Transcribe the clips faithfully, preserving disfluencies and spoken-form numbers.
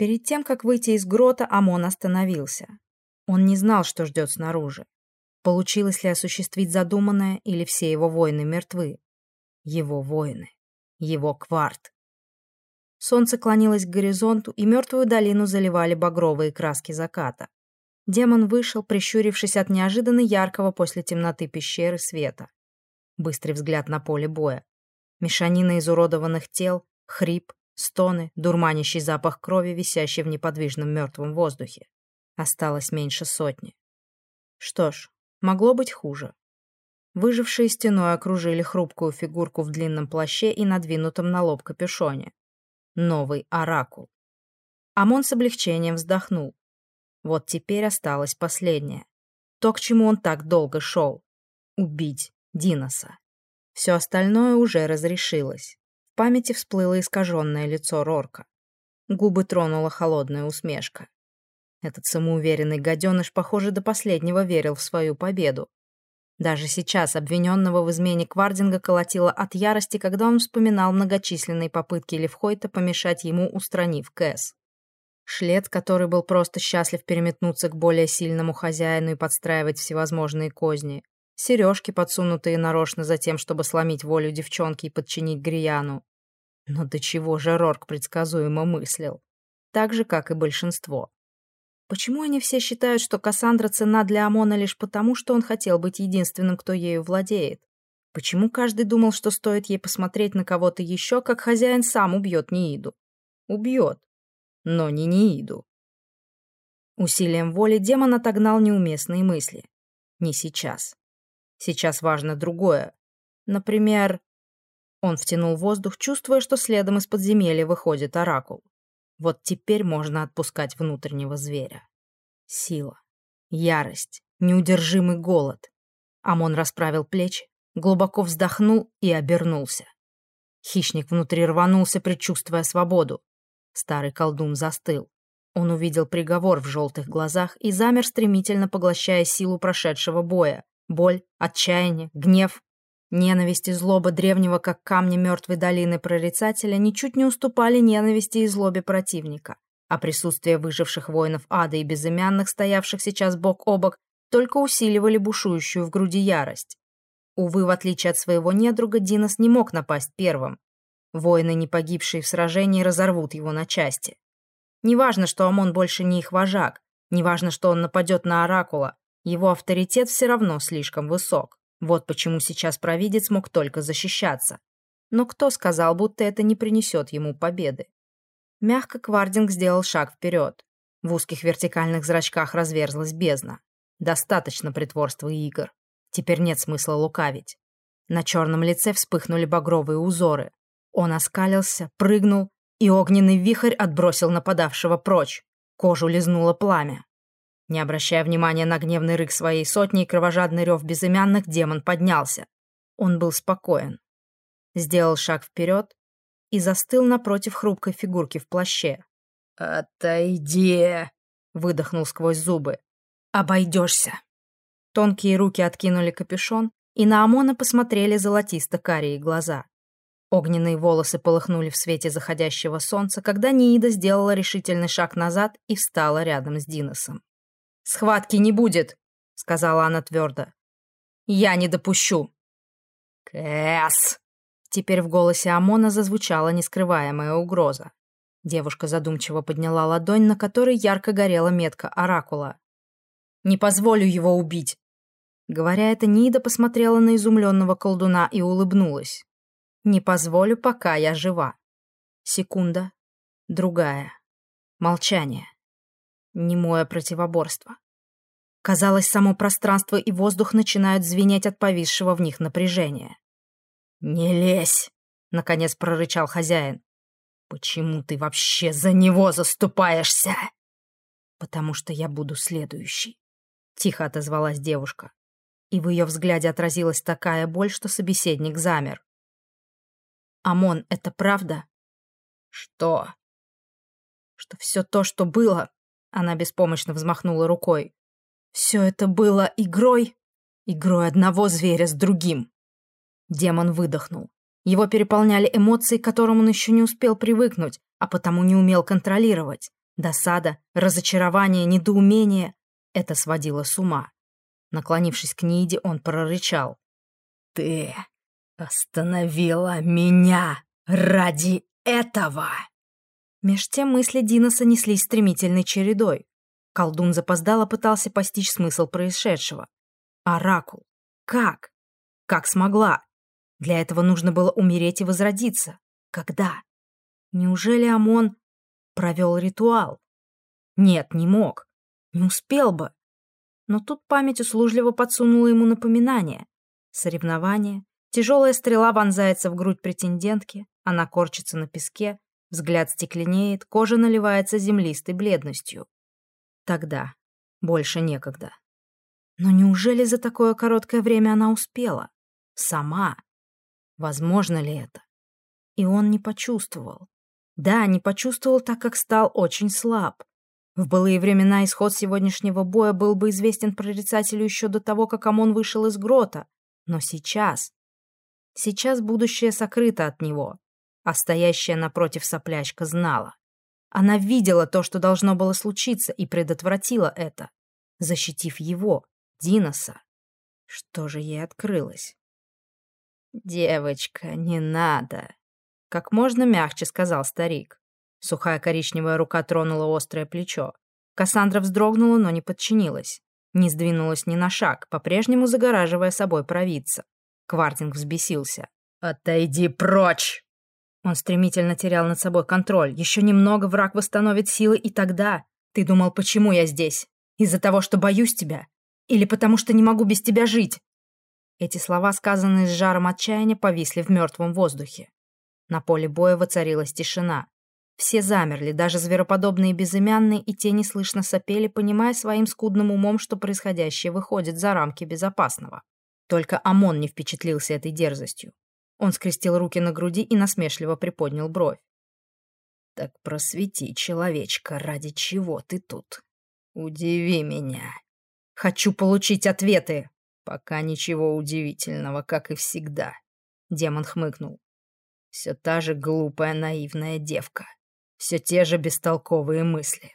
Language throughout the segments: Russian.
Перед тем, как выйти из грота, Амон остановился. Он не знал, что ждет снаружи. Получилось ли осуществить задуманное, или все его воины мертвы? Его воины. Его кварт. Солнце клонилось к горизонту, и мертвую долину заливали багровые краски заката. Демон вышел, прищурившись от неожиданно яркого после темноты пещеры света. Быстрый взгляд на поле боя. Мешанина изуродованных тел, хрип, стоны, дурманящий запах крови, висящий в неподвижном мертвом воздухе. Осталось меньше сотни. Что ж, могло быть хуже. Выжившие стеной окружили хрупкую фигурку в длинном плаще и надвинутом на лоб капюшоне. Новый оракул. Амон с облегчением вздохнул. Вот теперь осталось последнее. То, к чему он так долго шел. Убить Диноса. Все остальное уже разрешилось. В памяти всплыло искаженное лицо Рорка. Губы тронула холодная усмешка. Этот самоуверенный гаденыш, похоже, до последнего верил в свою победу. Даже сейчас обвиненного в измене Квардинга колотило от ярости, когда он вспоминал многочисленные попытки Левхойта помешать ему, устранив Кэс. Шлет, который был просто счастлив переметнуться к более сильному хозяину и подстраивать всевозможные козни. Сережки, подсунутые нарочно за тем, чтобы сломить волю девчонки и подчинить Грияну. Но до чего же Рорк предсказуемо мыслил? Так же, как и большинство. Почему они все считают, что Кассандра ценна для Амона лишь потому, что он хотел быть единственным, кто ею владеет? Почему каждый думал, что стоит ей посмотреть на кого-то еще, как хозяин сам убьет Неиду? Убьет, но не Неиду. Усилием воли демон отогнал неуместные мысли. Не сейчас. Сейчас важно другое. Например, он втянул воздух, чувствуя, что следом из подземелья выходит оракул. Вот теперь можно отпускать внутреннего зверя. Сила, ярость, неудержимый голод. Амон расправил плечи, глубоко вздохнул и обернулся. Хищник внутри рванулся, предчувствуя свободу. Старый колдун застыл. Он увидел приговор в желтых глазах и замер, стремительно поглощая силу прошедшего боя. Боль, отчаяние, гнев, ненависть и злоба древнего, как камни мертвой долины прорицателя, ничуть не уступали ненависти и злобе противника, а присутствие выживших воинов ада и безымянных, стоявших сейчас бок о бок, только усиливали бушующую в груди ярость. Увы, в отличие от своего недруга, Динос не мог напасть первым. Воины, не погибшие в сражении, разорвут его на части. Неважно, что Амон больше не их вожак, неважно, что он нападет на оракула, его авторитет все равно слишком высок. Вот почему сейчас провидец мог только защищаться. Но кто сказал, будто это не принесет ему победы? Мягко Квардинг сделал шаг вперед. В узких вертикальных зрачках разверзлась бездна. Достаточно притворства и игр. Теперь нет смысла лукавить. На черном лице вспыхнули багровые узоры. Он оскалился, прыгнул, и огненный вихрь отбросил нападавшего прочь. Кожу лизнуло пламя. Не обращая внимания на гневный рык своей сотни и кровожадный рев безымянных, демон поднялся. Он был спокоен. Сделал шаг вперед и застыл напротив хрупкой фигурки в плаще. «Отойди!» — выдохнул сквозь зубы. «Обойдешься!» Тонкие руки откинули капюшон, и на Амона посмотрели золотисто-карие глаза. Огненные волосы полыхнули в свете заходящего солнца, когда Неида сделала решительный шаг назад и встала рядом с Диносом. «Схватки не будет», — сказала она твердо. «Я не допущу». «Кэс!» Теперь в голосе Амона зазвучала нескрываемая угроза. Девушка задумчиво подняла ладонь, на которой ярко горела метка оракула. «Не позволю его убить!» Говоря это, Нида посмотрела на изумленного колдуна и улыбнулась. «Не позволю, пока я жива». Секунда. Другая. Молчание. Немое противоборство. Казалось, само пространство и воздух начинают звенеть от повисшего в них напряжения. «Не лезь!» — наконец прорычал хозяин. «Почему ты вообще за него заступаешься?» «Потому что я буду следующей», — тихо отозвалась девушка. И в ее взгляде отразилась такая боль, что собеседник замер. «Амон, это правда?» «Что?» «Что все то, что было...» Она беспомощно взмахнула рукой. «Все это было игрой, игрой одного зверя с другим». Демон выдохнул. Его переполняли эмоции, к которым он еще не успел привыкнуть, а потому не умел контролировать. Досада, разочарование, недоумение — это сводило с ума. Наклонившись к Нииде, он прорычал: «Ты остановила меня ради этого!» Меж тем мысли Диноса неслись стремительной чередой. Колдун запоздало пытался постичь смысл происшедшего. Оракул. Как? Как смогла? Для этого нужно было умереть и возродиться. Когда? Неужели Амон провел ритуал? Нет, не мог. Не успел бы. Но тут память услужливо подсунула ему напоминание. Соревнование. Тяжелая стрела вонзается в грудь претендентки. Она корчится на песке. Взгляд стекленеет, кожа наливается землистой бледностью. Тогда. Больше некогда. Но неужели за такое короткое время она успела? Сама? Возможно ли это? И он не почувствовал. Да, не почувствовал, так как стал очень слаб. В былые времена исход сегодняшнего боя был бы известен прорицателю еще до того, как Амон вышел из грота. Но сейчас... Сейчас будущее сокрыто от него, а стоящая напротив соплячка знала. Она видела то, что должно было случиться, и предотвратила это, защитив его, Диноса. Что же ей открылось? «Девочка, не надо», — как можно мягче сказал старик. Сухая коричневая рука тронула острое плечо. Кассандра вздрогнула, но не подчинилась. Не сдвинулась ни на шаг, по-прежнему загораживая собой провидца. Квардинг взбесился. «Отойди прочь!» Он стремительно терял над собой контроль. Еще немного враг восстановит силы, и тогда... Ты думал, почему я здесь? Из-за того, что боюсь тебя? Или потому что не могу без тебя жить? Эти слова, сказанные с жаром отчаяния, повисли в мертвом воздухе. На поле боя воцарилась тишина. Все замерли, даже звероподобные безымянные, и те неслышно сопели, понимая своим скудным умом, что происходящее выходит за рамки безопасного. Только Амон не впечатлился этой дерзостью. Он скрестил руки на груди и насмешливо приподнял бровь. «Так просвети, человечка, ради чего ты тут? Удиви меня. Хочу получить ответы!» «Пока ничего удивительного, как и всегда», — демон хмыкнул. «Все та же глупая наивная девка. Все те же бестолковые мысли».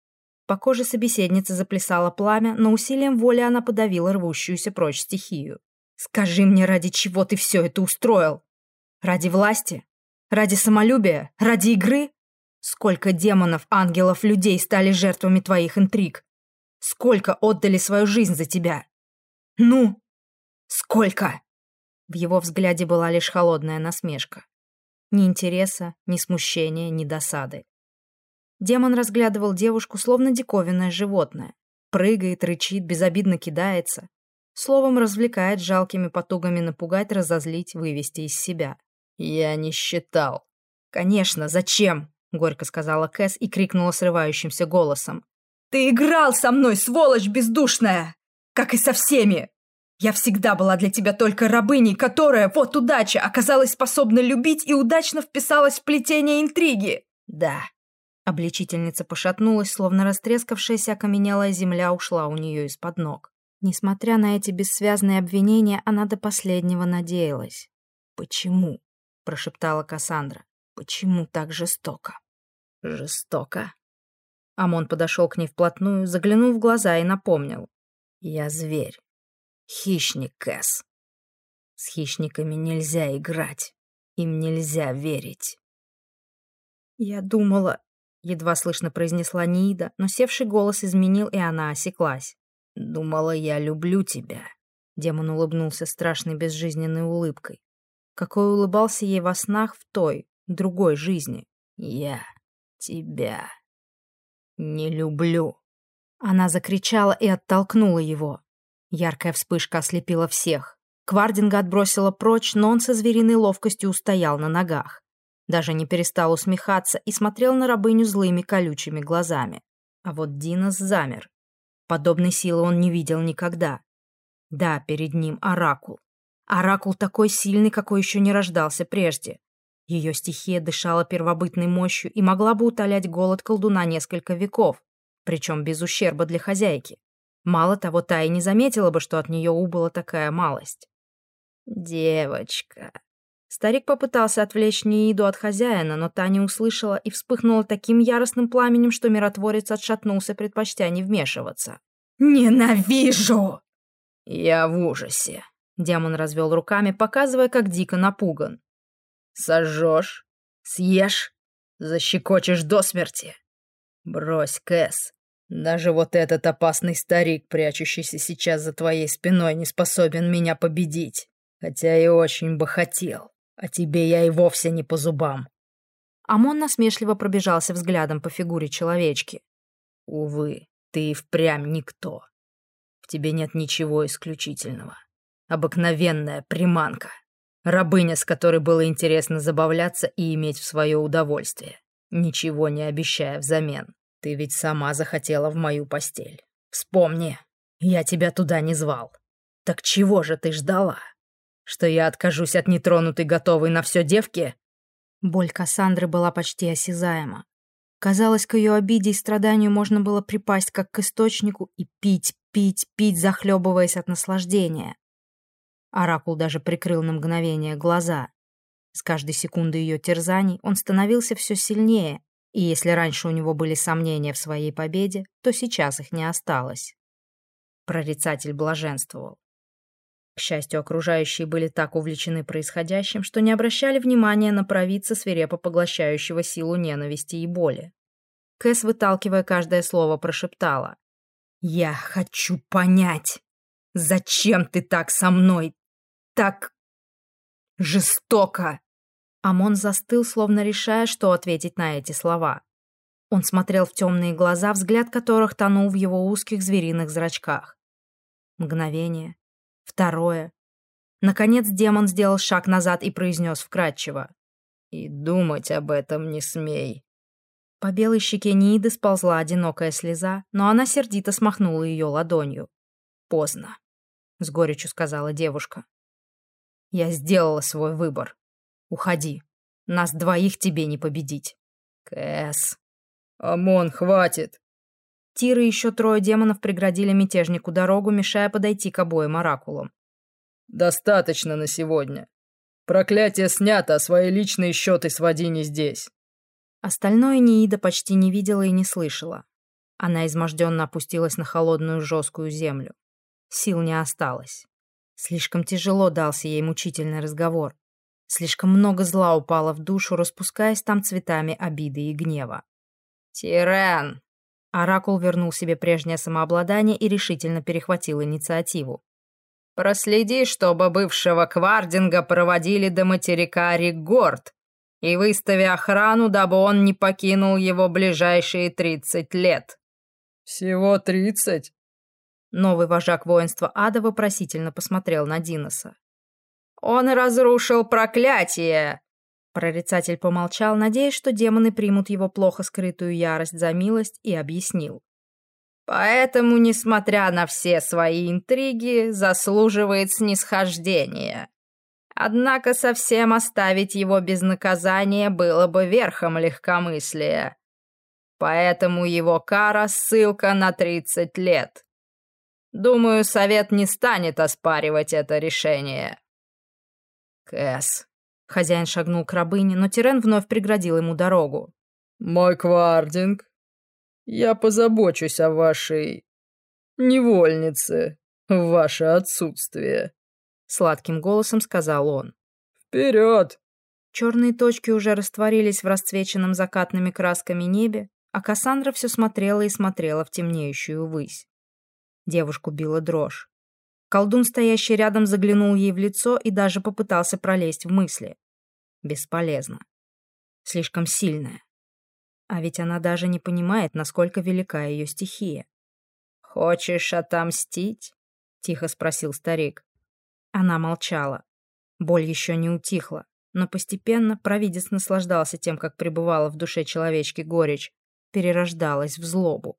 По коже собеседницы заплясало пламя, но усилием воли она подавила рвущуюся прочь стихию. «Скажи мне, ради чего ты все это устроил? Ради власти? Ради самолюбия? Ради игры? Сколько демонов, ангелов, людей стали жертвами твоих интриг? Сколько отдали свою жизнь за тебя? Ну? Сколько?» В его взгляде была лишь холодная насмешка. Ни интереса, ни смущения, ни досады. Демон разглядывал девушку, словно диковинное животное. Прыгает, рычит, безобидно кидается. Словом, развлекает жалкими потугами напугать, разозлить, вывести из себя. «Я не считал». «Конечно, зачем?» — горько сказала Кэс и крикнула срывающимся голосом. «Ты играл со мной, сволочь бездушная! Как и со всеми! Я всегда была для тебя только рабыней, которая, вот удача, оказалась способна любить и удачно вписалась в плетение интриги!» «Да». Обличительница пошатнулась, словно растрескавшаяся окаменелая земля ушла у нее из-под ног. Несмотря на эти бессвязные обвинения, она до последнего надеялась. «Почему?» — прошептала Кассандра. «Почему так жестоко?» «Жестоко?» Амон подошел к ней вплотную, заглянул в глаза и напомнил. «Я зверь. Хищник, Кэс. С хищниками нельзя играть. Им нельзя верить». «Я думала...» — едва слышно произнесла Ниида, но севший голос изменил, и она осеклась. «Думала, я люблю тебя». Демон улыбнулся страшной безжизненной улыбкой, какой улыбался ей во снах в той, другой жизни. «Я тебя не люблю». Она закричала и оттолкнула его. Яркая вспышка ослепила всех. Квардинга отбросила прочь, но он со звериной ловкостью устоял на ногах. Даже не перестал усмехаться и смотрел на рабыню злыми колючими глазами. А вот Динос замер. Подобной силы он не видел никогда. Да, перед ним оракул. Оракул такой сильный, какой еще не рождался прежде. Ее стихия дышала первобытной мощью и могла бы утолять голод колдуна несколько веков, причем без ущерба для хозяйки. Мало того, та и не заметила бы, что от нее убыла такая малость. «Девочка», — Старик попытался отвлечь Неиду от хозяина, но та не услышала и вспыхнула таким яростным пламенем, что миротворец отшатнулся, предпочтя не вмешиваться. «Ненавижу!» «Я в ужасе!» Демон развел руками, показывая, как дико напуган. «Сожжешь? Съешь? Защекочешь до смерти? Брось, Кэс. Даже вот этот опасный старик, прячущийся сейчас за твоей спиной, не способен меня победить. Хотя и очень бы хотел. А тебе я и вовсе не по зубам». Амон насмешливо пробежался взглядом по фигуре человечки. «Увы, ты и впрямь никто. В тебе нет ничего исключительного. Обыкновенная приманка. Рабыня, с которой было интересно забавляться и иметь в свое удовольствие, ничего не обещая взамен. Ты ведь сама захотела в мою постель. Вспомни, я тебя туда не звал. Так чего же ты ждала? Что я откажусь от нетронутой, готовой на все девки?» Боль Кассандры была почти осязаема. Казалось, к ее обиде и страданию можно было припасть как к источнику и пить, пить, пить, захлебываясь от наслаждения. Оракул даже прикрыл на мгновение глаза. С каждой секунды ее терзаний он становился все сильнее, и если раньше у него были сомнения в своей победе, то сейчас их не осталось. Прорицатель блаженствовал. К счастью, окружающие были так увлечены происходящим, что не обращали внимания на провидца, свирепо поглощающего силу ненависти и боли. Кэс, выталкивая каждое слово, прошептала. «Я хочу понять, зачем ты так со мной? Так жестоко!» Амон застыл, словно решая, что ответить на эти слова. Он смотрел в темные глаза, взгляд которых тонул в его узких звериных зрачках. Мгновение. Второе. Наконец демон сделал шаг назад и произнес вкратчиво. «И думать об этом не смей». По белой щеке Нииды сползла одинокая слеза, но она сердито смахнула ее ладонью. «Поздно», — с горечью сказала девушка. «Я сделала свой выбор. Уходи. Нас двоих тебе не победить». «Кэс». «Амон, хватит». Тир и еще трое демонов преградили мятежнику дорогу, мешая подойти к обоим оракулам. «Достаточно на сегодня. Проклятие снято, а свои личные счеты своди не здесь». Остальное Неида почти не видела и не слышала. Она изможденно опустилась на холодную жесткую землю. Сил не осталось. Слишком тяжело дался ей мучительный разговор. Слишком много зла упало в душу, распускаясь там цветами обиды и гнева. «Тирен!» Оракул вернул себе прежнее самообладание и решительно перехватил инициативу. «Проследи, чтобы бывшего Квардинга проводили до материка Риггорд и выстави охрану, дабы он не покинул его ближайшие тридцать лет». «Всего тридцать?» Новый вожак воинства ада вопросительно посмотрел на Диноса. «Он разрушил проклятие!» Прорицатель помолчал, надеясь, что демоны примут его плохо скрытую ярость за милость, и объяснил. «Поэтому, несмотря на все свои интриги, заслуживает снисхождения. Однако совсем оставить его без наказания было бы верхом легкомыслия. Поэтому его кара — ссылка на тридцать лет. Думаю, совет не станет оспаривать это решение». «Кэс». Хозяин шагнул к рабыне, но Тирен вновь преградил ему дорогу. «Мой Квардинг, я позабочусь о вашей невольнице в ваше отсутствие», — сладким голосом сказал он. «Вперед!» Черные точки уже растворились в расцвеченном закатными красками небе, а Кассандра все смотрела и смотрела в темнеющую высь. Девушку била дрожь. Колдун, стоящий рядом, заглянул ей в лицо и даже попытался пролезть в мысли. Бесполезно. Слишком сильная. А ведь она даже не понимает, насколько велика ее стихия. «Хочешь отомстить?» — тихо спросил старик. Она молчала. Боль еще не утихла, но постепенно провидец наслаждался тем, как пребывала в душе человечки горечь, перерождалась в злобу.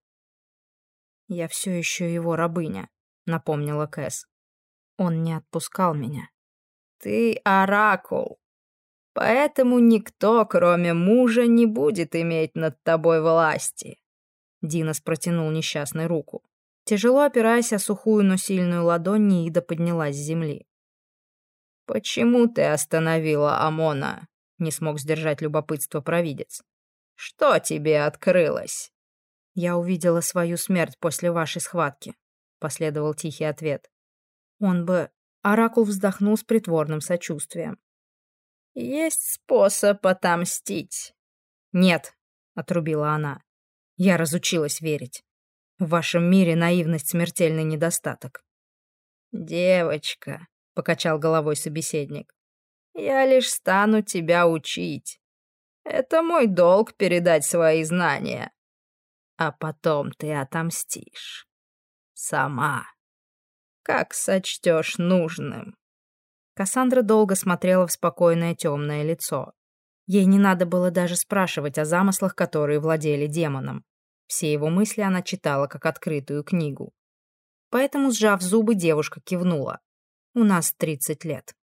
«Я все еще его рабыня», — напомнила Кэс. «Он не отпускал меня». «Ты оракул, поэтому никто, кроме мужа, не будет иметь над тобой власти». Динос протянул несчастной руку. Тяжело опираясь о сухую, но сильную ладонь, Ниида поднялась с земли. «Почему ты остановила Амона?» — не смог сдержать любопытство провидец. «Что тебе открылось?» «Я увидела свою смерть после вашей схватки», — последовал тихий ответ. Он бы... Оракул вздохнул с притворным сочувствием. «Есть способ отомстить». «Нет», — отрубила она. «Я разучилась верить. В вашем мире наивность — смертельный недостаток». «Девочка», — покачал головой собеседник, — «я лишь стану тебя учить. Это мой долг передать свои знания. А потом ты отомстишь. Сама. Как сочтешь нужным». Кассандра долго смотрела в спокойное темное лицо. Ей не надо было даже спрашивать о замыслах, которые владели демоном. Все его мысли она читала как открытую книгу. Поэтому, сжав зубы, девушка кивнула. «У нас тридцать лет».